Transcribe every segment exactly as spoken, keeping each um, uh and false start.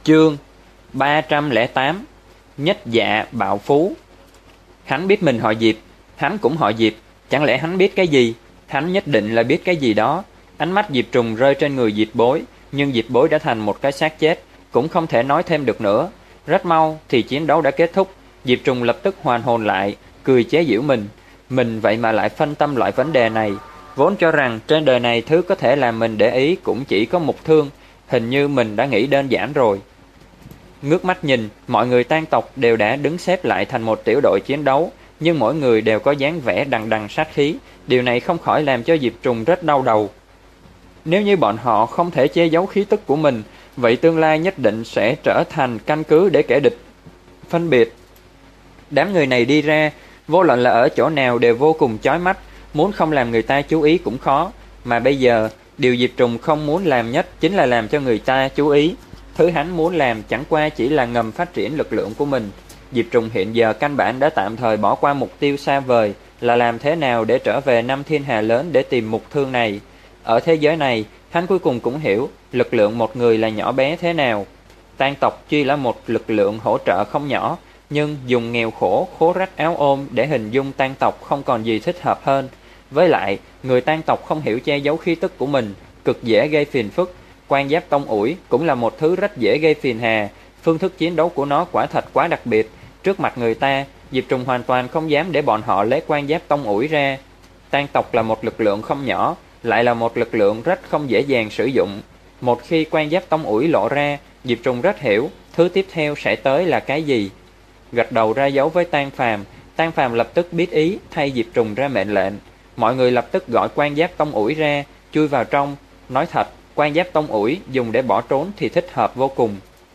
Chương ba trăm lẻ tám. Nhất dạ bạo phú. Hắn biết mình họ Diệp, hắn cũng họ Diệp, chẳng lẽ hắn biết cái gì? Hắn nhất định là biết cái gì đó. Ánh mắt Diệp Trùng rơi trên người Diệp Bối, nhưng Diệp Bối đã thành một cái xác chết, cũng không thể nói thêm được nữa. Rất mau thì chiến đấu đã kết thúc. Diệp Trùng lập tức hoàn hồn lại, cười chế giễu mình. Mình vậy mà lại phân tâm loại vấn đề này. Vốn cho rằng trên đời này thứ có thể làm mình để ý cũng chỉ có mục thương. Hình như mình đã nghĩ đơn giản rồi. Ngước mắt nhìn, mọi người tang tộc đều đã đứng xếp lại thành một tiểu đội chiến đấu, nhưng mỗi người đều có dáng vẻ đằng đằng sát khí. Điều này không khỏi làm cho Diệp Trùng rất đau đầu. Nếu như bọn họ không thể che giấu khí tức của mình, vậy tương lai nhất định sẽ trở thành căn cứ để kẻ địch phân biệt. Đám người này đi ra, vô luận là ở chỗ nào đều vô cùng chói mắt, muốn không làm người ta chú ý cũng khó. Mà bây giờ, điều Diệp Trùng không muốn làm nhất chính là làm cho người ta chú ý. Thứ hắn muốn làm chẳng qua chỉ là ngầm phát triển lực lượng của mình. Diệp Trùng hiện giờ căn bản đã tạm thời bỏ qua mục tiêu xa vời là làm thế nào để trở về năm thiên hà lớn để tìm mục thương này. Ở thế giới này, hắn cuối cùng cũng hiểu lực lượng một người là nhỏ bé thế nào. Tang tộc tuy là một lực lượng hỗ trợ không nhỏ, nhưng dùng nghèo khổ, khố rách áo ôm để hình dung tang tộc không còn gì thích hợp hơn. Với lại, người tang tộc không hiểu che giấu khí tức của mình, cực dễ gây phiền phức. Quan giáp tông ủi cũng là một thứ rất dễ gây phiền hà. Phương thức chiến đấu của nó quả thật quá đặc biệt. Trước mặt người ta, Diệp Trùng hoàn toàn không dám để bọn họ lấy quan giáp tông ủi ra. Tang tộc là một lực lượng không nhỏ, lại là một lực lượng rất không dễ dàng sử dụng. Một khi quan giáp tông ủi lộ ra, Diệp Trùng rất hiểu thứ tiếp theo sẽ tới là cái gì. Gật đầu ra dấu với Tang Phàm, Tang Phàm lập tức biết ý thay Diệp Trùng ra mệnh lệnh. Mọi người lập tức gọi quan giáp tông ủi ra, chui vào trong. Nói thật, quan giáp tông ủi dùng để bỏ trốn thì thích hợp vô cùng.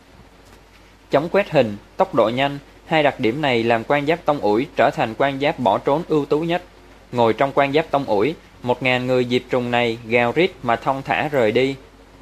Chống quét hình, tốc độ nhanh, hai đặc điểm này làm quan giáp tông ủi trở thành quan giáp bỏ trốn ưu tú nhất. Ngồi trong quan giáp tông ủi, một ngàn người Diệp Trùng này gào rít mà thong thả rời đi.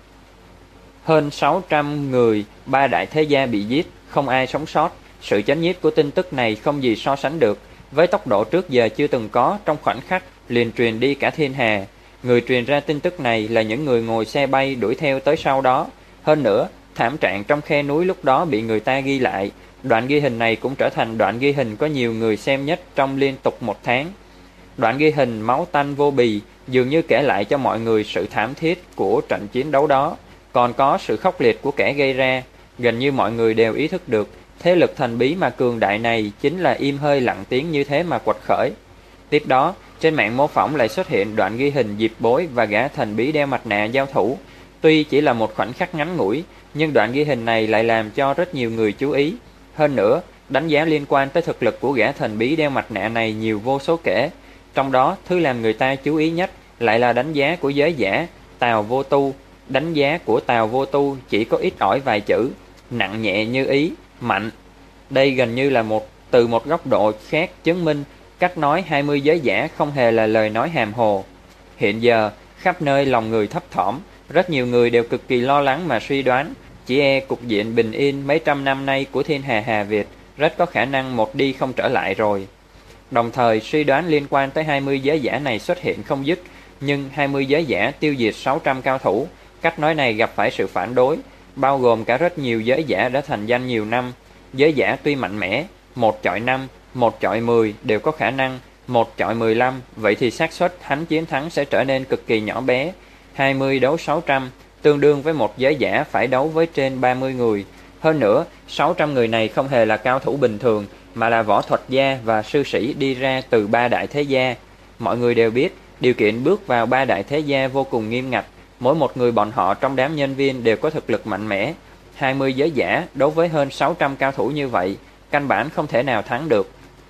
Hơn sáu trăm người, ba đại thế gia bị giết, không ai sống sót. Sự chấn nhiếp của tin tức này không gì so sánh được. Với tốc độ trước giờ chưa từng có, trong khoảnh khắc liền truyền đi cả thiên hà. Người truyền ra tin tức này là những người ngồi xe bay đuổi theo tới sau đó. Hơn nữa, thảm trạng trong khe núi lúc đó bị người ta ghi lại. Đoạn ghi hình này cũng trở thành đoạn ghi hình có nhiều người xem nhất trong liên tục một tháng. Đoạn ghi hình máu tanh vô bì dường như kể lại cho mọi người sự thảm thiết của trận chiến đấu đó, còn có sự khốc liệt của kẻ gây ra. Gần như mọi người đều ý thức được thế lực thần bí mà cường đại này chính là im hơi lặng tiếng như thế mà quật khởi. Tiếp đó, trên mạng mô phỏng lại xuất hiện đoạn ghi hình Diệp Bối và gã thần bí đeo mặt nạ giao thủ. Tuy chỉ là một khoảnh khắc ngắn ngủi, nhưng đoạn ghi hình này lại làm cho rất nhiều người chú ý. Hơn nữa, đánh giá liên quan tới thực lực của gã thần bí đeo mặt nạ này nhiều vô số kể. Trong đó, thứ làm người ta chú ý nhất lại là đánh giá của giới giả Tào Vô Tu. Đánh giá của Tào Vô Tu chỉ có ít ỏi vài chữ: nặng nhẹ như ý, mạnh. Đây gần như là một từ một góc độ khác chứng minh cách nói hai mươi giới giả không hề là lời nói hàm hồ. Hiện giờ, khắp nơi lòng người thấp thỏm, rất nhiều người đều cực kỳ lo lắng mà suy đoán, chỉ e cục diện bình yên mấy trăm năm nay của thiên hà Hà Việt rất có khả năng một đi không trở lại rồi. Đồng thời, suy đoán liên quan tới hai mươi giới giả này xuất hiện không dứt, nhưng hai mươi giới giả tiêu diệt sáu trăm cao thủ, cách nói này gặp phải sự phản đối, bao gồm cả rất nhiều giới giả đã thành danh nhiều năm. Giới giả tuy mạnh mẽ, một chọi năm, một chọi mười đều có khả năng, một chọi mười lăm, vậy thì xác suất hắn chiến thắng sẽ trở nên cực kỳ nhỏ bé. hai mươi đấu sáu trăm, tương đương với một giới giả phải đấu với trên ba mươi người. Hơn nữa, sáu trăm người này không hề là cao thủ bình thường, mà là võ thuật gia và sư sĩ đi ra từ ba đại thế gia. Mọi người đều biết, điều kiện bước vào ba đại thế gia vô cùng nghiêm ngặt, mỗi một người bọn họ trong đám nhân viên đều có thực lực mạnh mẽ. hai mươi giới giả đối với hơn sáu trăm cao thủ như vậy, căn bản không thể nào thắng được.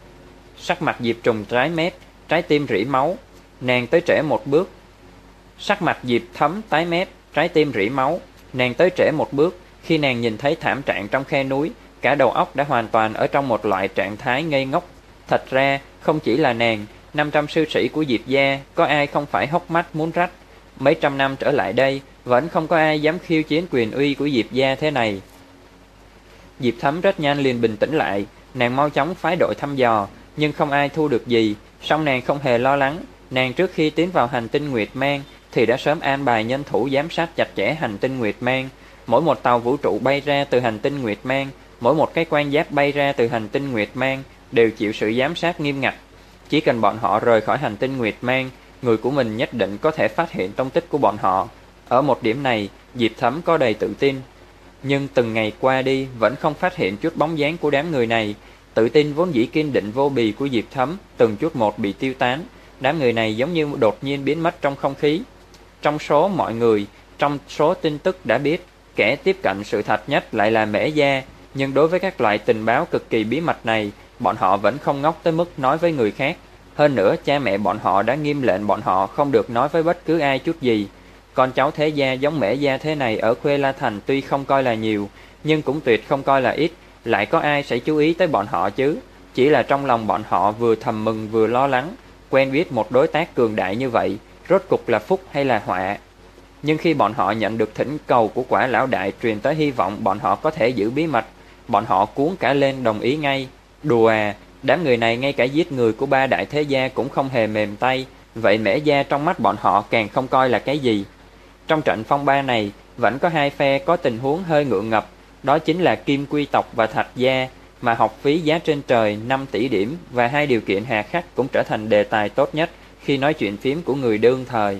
Sắc mặt Diệp Trùng tái mét, trái tim rỉ máu. Nàng tới trễ một bước. Sắc mặt Diệp Thấm tái mét, trái tim rỉ máu. Nàng tới trễ một bước. Khi nàng nhìn thấy thảm trạng trong khe núi, cả đầu óc đã hoàn toàn ở trong một loại trạng thái ngây ngốc. Thật ra, không chỉ là nàng, năm trăm sư sĩ của Diệp gia, có ai không phải hốc mắt muốn rách. Mấy trăm năm trở lại đây, vẫn không có ai dám khiêu chiến quyền uy của Diệp gia thế này. Diệp Thấm rất nhanh liền bình tĩnh lại, nàng mau chóng phái đội thăm dò, nhưng không ai thu được gì. Song nàng không hề lo lắng, nàng trước khi tiến vào hành tinh Nguyệt Mang, thì đã sớm an bài nhân thủ giám sát chặt chẽ hành tinh Nguyệt Mang. Mỗi một tàu vũ trụ bay ra từ hành tinh Nguyệt Mang, mỗi một cái quan giáp bay ra từ hành tinh Nguyệt Mang đều chịu sự giám sát nghiêm ngặt. Chỉ cần bọn họ rời khỏi hành tinh Nguyệt Mang, người của mình nhất định có thể phát hiện tung tích của bọn họ. Ở một điểm này, Diệp Thấm có đầy tự tin. Nhưng từng ngày qua đi vẫn không phát hiện chút bóng dáng của đám người này. Tự tin vốn dĩ kiên định vô bì của Diệp Thấm từng chút một bị tiêu tán. Đám người này giống như đột nhiên biến mất trong không khí. Trong số mọi người, trong số tin tức đã biết, kẻ tiếp cận sự thật nhất lại là Mễ Gia. Nhưng đối với các loại tình báo cực kỳ bí mật này, bọn họ vẫn không ngốc tới mức nói với người khác. Hơn nữa, cha mẹ bọn họ đã nghiêm lệnh bọn họ không được nói với bất cứ ai chút gì. Con cháu thế gia giống Mễ Gia thế này ở Khuê La Thành tuy không coi là nhiều, nhưng cũng tuyệt không coi là ít. Lại có ai sẽ chú ý tới bọn họ chứ? Chỉ là trong lòng bọn họ vừa thầm mừng vừa lo lắng. Quen biết một đối tác cường đại như vậy, rốt cục là phúc hay là họa? Nhưng khi bọn họ nhận được thỉnh cầu của Quả Lão Đại truyền tới hy vọng bọn họ có thể giữ bí mật, bọn họ cuống cả lên đồng ý ngay. Đùa à, đám người này ngay cả giết người của ba đại thế gia cũng không hề mềm tay, vậy Mễ Gia trong mắt bọn họ càng không coi là cái gì. Trong trận phong ba này, vẫn có hai phe có tình huống hơi ngượng ngập, đó chính là Kim Quy Tộc và Thạch Gia, mà học phí giá trên trời năm tỷ điểm và hai điều kiện hà khắc cũng trở thành đề tài tốt nhất khi nói chuyện phím của người đương thời.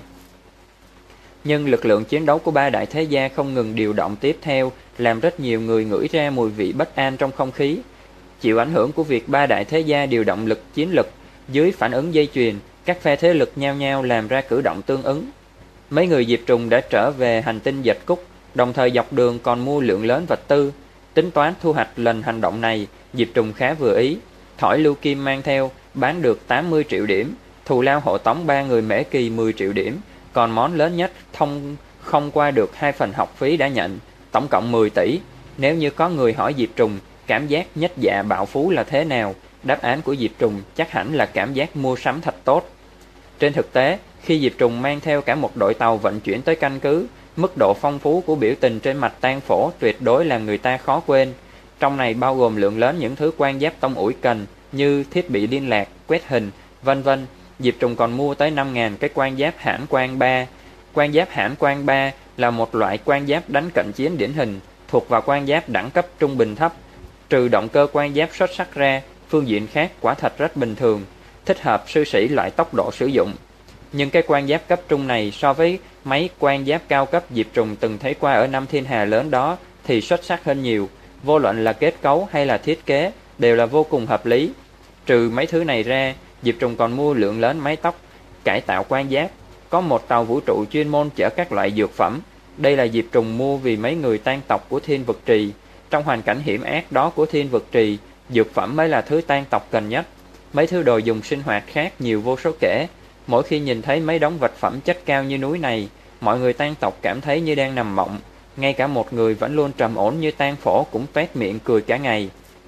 Nhưng lực lượng chiến đấu của ba đại thế gia không ngừng điều động tiếp theo, làm rất nhiều người ngửi ra mùi vị bất an trong không khí. Chịu ảnh hưởng của việc ba đại thế gia điều động lực chiến lực, dưới phản ứng dây chuyền, các phe thế lực nhao nhao làm ra cử động tương ứng. Mấy người Diệp Trùng đã trở về hành tinh Dệt Cúc, đồng thời dọc đường còn mua lượng lớn vật tư. Tính toán thu hoạch lần hành động này, Diệp Trùng khá vừa ý. Thỏi lưu kim mang theo, bán được tám mươi triệu điểm, thù lao hộ tống ba người Mễ Kỳ mười triệu điểm, còn món lớn nhất thông không qua được hai phần học phí đã nhận, tổng cộng mười tỷ. Nếu như có người hỏi Diệp Trùng cảm giác nhất dạ bạo phú là thế nào, đáp án của Diệp Trùng chắc hẳn là cảm giác mua sắm thật tốt. Trên thực tế, khi Diệp Trùng mang theo cả một đội tàu vận chuyển tới căn cứ, mức độ phong phú của biểu tình trên mặt Tang Phổ tuyệt đối là người ta khó quên. Trong này bao gồm lượng lớn những thứ quan giáp tông ủi cần như thiết bị liên lạc, quét hình, vân vân. Diệp Trùng còn mua tới năm nghìn cái quan giáp hãn quan ba. Quan giáp hãn quan ba là một loại quan giáp đánh cận chiến điển hình, thuộc vào quan giáp đẳng cấp trung bình thấp. Trừ động cơ quan giáp xuất sắc ra, phương diện khác quả thật rất bình thường, thích hợp sư sĩ loại tốc độ sử dụng. Nhưng cái quan giáp cấp trung này so với mấy quan giáp cao cấp Diệp Trùng từng thấy qua ở năm thiên hà lớn đó thì xuất sắc hơn nhiều. Vô luận là kết cấu hay là thiết kế đều là vô cùng hợp lý. Trừ mấy thứ này ra, Diệp Trùng còn mua lượng lớn máy tóc, cải tạo quan giáp. Có một tàu vũ trụ chuyên môn chở các loại dược phẩm. Đây là Diệp Trùng mua vì mấy người tang tộc của Thiên Vực Trì. Trong hoàn cảnh hiểm ác đó của Thiên Vực Trì, dược phẩm mới là thứ tang tộc cần nhất. Mấy thứ đồ dùng sinh hoạt khác nhiều vô số kể. Mỗi khi nhìn thấy mấy đống vật phẩm chất cao như núi này, mọi người tang tộc cảm thấy như đang nằm mộng. Ngay cả một người vẫn luôn trầm ổn như Tang Phổ cũng toét miệng cười cả ngày.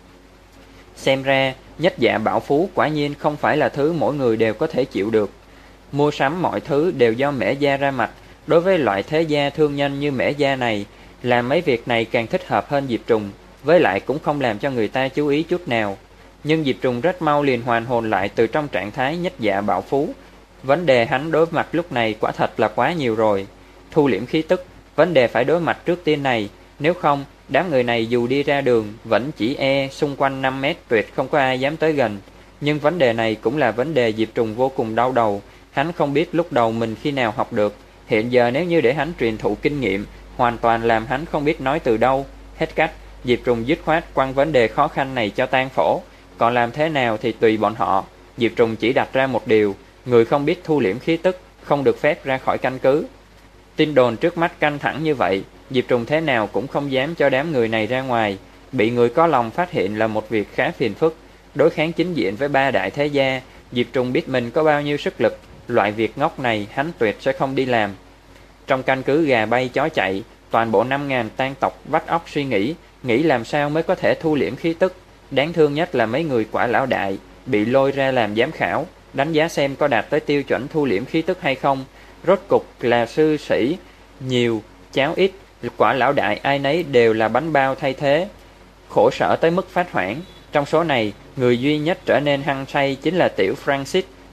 Xem ra, nhất dạ bạo phú quả nhiên không phải là thứ mỗi người đều có thể chịu được. Mua sắm mọi thứ đều do Mễ Gia ra mặt. Đối với loại thế gia thương nhân như Mễ Gia này, làm mấy việc này càng thích hợp hơn Diệp Trùng, với lại cũng không làm cho người ta chú ý chút nào. Nhưng Diệp Trùng rất mau liền hoàn hồn lại từ trong trạng thái nhất dạ bạo phú. Vấn đề hắn đối mặt lúc này quả thật là quá nhiều rồi. Thu liễm khí tức, vấn đề phải đối mặt trước tiên này, nếu không, đám người này dù đi ra đường vẫn chỉ e xung quanh năm mét tuyệt không có ai dám tới gần. Nhưng vấn đề này cũng là vấn đề Diệp Trùng vô cùng đau đầu. Hắn không biết lúc đầu mình khi nào học được. Hiện giờ nếu như để hắn truyền thụ kinh nghiệm, hoàn toàn làm hắn không biết nói từ đâu. Hết cách, Diệp Trùng dứt khoát quăng vấn đề khó khăn này cho Tang Phổ. Còn làm thế nào thì tùy bọn họ. Diệp Trùng chỉ đặt ra một điều, người không biết thu liễm khí tức không được phép ra khỏi căn cứ. Tin đồn trước mắt căng thẳng như vậy, Diệp Trùng thế nào cũng không dám cho đám người này ra ngoài. Bị người có lòng phát hiện là một việc khá phiền phức. Đối kháng chính diện với ba đại thế gia, Diệp Trùng biết mình có bao nhiêu sức lực. Loại việc ngốc này hắn tuyệt sẽ không đi làm. Trong căn cứ gà bay chó chạy, toàn bộ năm nghìn tang tộc vắt óc suy nghĩ, nghĩ làm sao mới có thể thu liễm khí tức. Đáng thương nhất là mấy người Quả Lão Đại bị lôi ra làm giám khảo, đánh giá xem có đạt tới tiêu chuẩn thu liễm khí tức hay không. Rốt cục là sư sĩ nhiều, cháo ít, Quả Lão Đại ai nấy đều là bánh bao thay thế, khổ sở tới mức phát hoảng. Trong số này, người duy nhất trở nên hăng say chính là tiểu Francis.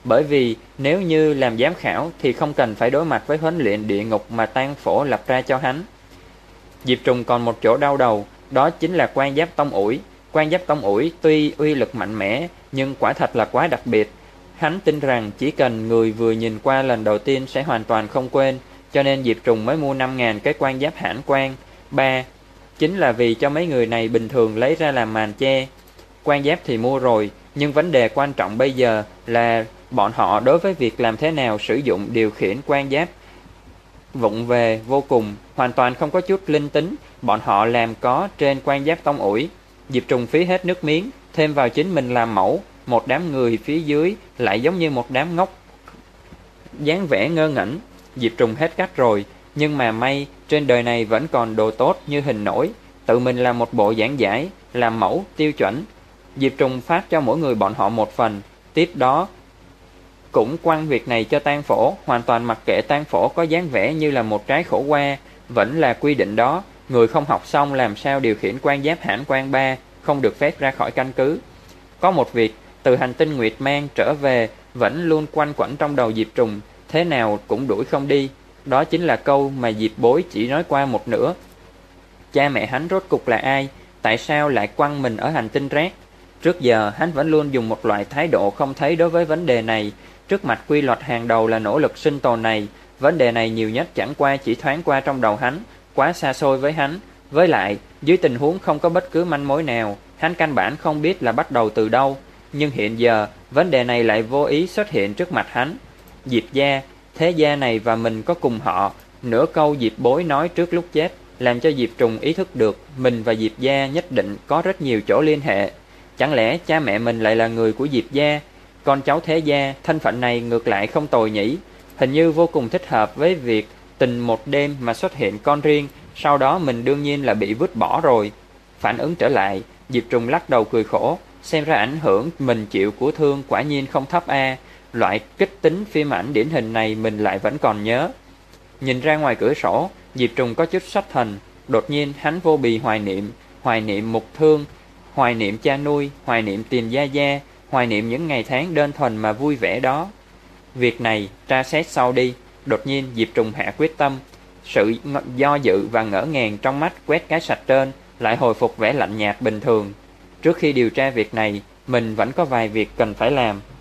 Bởi vì nếu như làm giám khảo thì không cần phải đối mặt với huấn luyện địa ngục mà Tang Phổ lập ra cho hắn. Diệp Trùng còn một chỗ đau đầu, đó chính là quan giáp tông ủi. Quan giáp tông ủi tuy uy lực mạnh mẽ, nhưng quả thật là quá đặc biệt. Hắn tin rằng chỉ cần người vừa nhìn qua lần đầu tiên sẽ hoàn toàn không quên, cho nên Diệp Trùng mới mua năm ngàn cái quan giáp hãn quan. Ba, chính là vì cho mấy người này bình thường lấy ra làm màn che. Quan giáp thì mua rồi, nhưng vấn đề quan trọng bây giờ là bọn họ đối với việc làm thế nào sử dụng điều khiển quan giáp vụng về vô cùng, hoàn toàn không có chút linh tính. Bọn họ làm có trên quan giáp tông ủi. Diệp Trùng phí hết nước miếng, thêm vào chính mình làm mẫu, một đám người phía dưới lại giống như một đám ngốc dáng vẻ ngơ ngẩn. Diệp Trùng hết cách rồi, nhưng mà may trên đời này vẫn còn đồ tốt như hình nổi. Tự mình làm một bộ giảng giải, làm mẫu tiêu chuẩn. Diệp Trùng phát cho mỗi người bọn họ một phần. Tiếp đó cũng quăng việc này cho Tang Phổ, hoàn toàn mặc kệ Tang Phổ có dáng vẻ như là một trái khổ qua. Vẫn là quy định đó, người không học xong làm sao điều khiển quan giáp hãn quan ba, không được phép ra khỏi căn cứ. Có một việc từ hành tinh Nguyệt Mang trở về vẫn luôn quanh quẩn trong đầu Diệp Trùng, thế nào cũng đuổi không đi. Đó chính là câu mà Diệp Bối chỉ nói qua một nửa. Cha mẹ hắn rốt cục là ai? Tại sao lại quăng mình ở hành tinh rác? Trước giờ hắn vẫn luôn dùng một loại thái độ không thấy đối với vấn đề này. Trước mặt quy luật hàng đầu là nỗ lực sinh tồn này, vấn đề này nhiều nhất chẳng qua chỉ thoáng qua trong đầu hắn, quá xa xôi với hắn. Với lại, dưới tình huống không có bất cứ manh mối nào, hắn căn bản không biết là bắt đầu từ đâu. Nhưng hiện giờ, vấn đề này lại vô ý xuất hiện trước mặt hắn. Diệp gia, thế gia này và mình có cùng họ. Nửa câu Diệp Bối nói trước lúc chết, làm cho Diệp Trùng ý thức được mình và Diệp gia nhất định có rất nhiều chỗ liên hệ. Chẳng lẽ cha mẹ mình lại là người của Diệp gia? Con cháu thế gia, thân phận này ngược lại không tồi nhỉ. Hình như vô cùng thích hợp với việc tình một đêm mà xuất hiện con riêng, sau đó mình đương nhiên là bị vứt bỏ rồi. Phản ứng trở lại, Diệp Trùng lắc đầu cười khổ, xem ra ảnh hưởng mình chịu của thương quả nhiên không thấp a. Loại kích tính phim ảnh điển hình này mình lại vẫn còn nhớ. Nhìn ra ngoài cửa sổ, Diệp Trùng có chút xuất thần, đột nhiên hắn vô bì hoài niệm, hoài niệm mục thương, hoài niệm cha nuôi, hoài niệm tiền gia gia, hoài niệm những ngày tháng đơn thuần mà vui vẻ đó. Việc này tra xét sau đi. Đột nhiên Diệp Trùng hạ quyết tâm. Sự do dự và ngỡ ngàng trong mắt quét cái sạch trên, lại hồi phục vẻ lạnh nhạt bình thường. Trước khi điều tra việc này, mình vẫn có vài việc cần phải làm.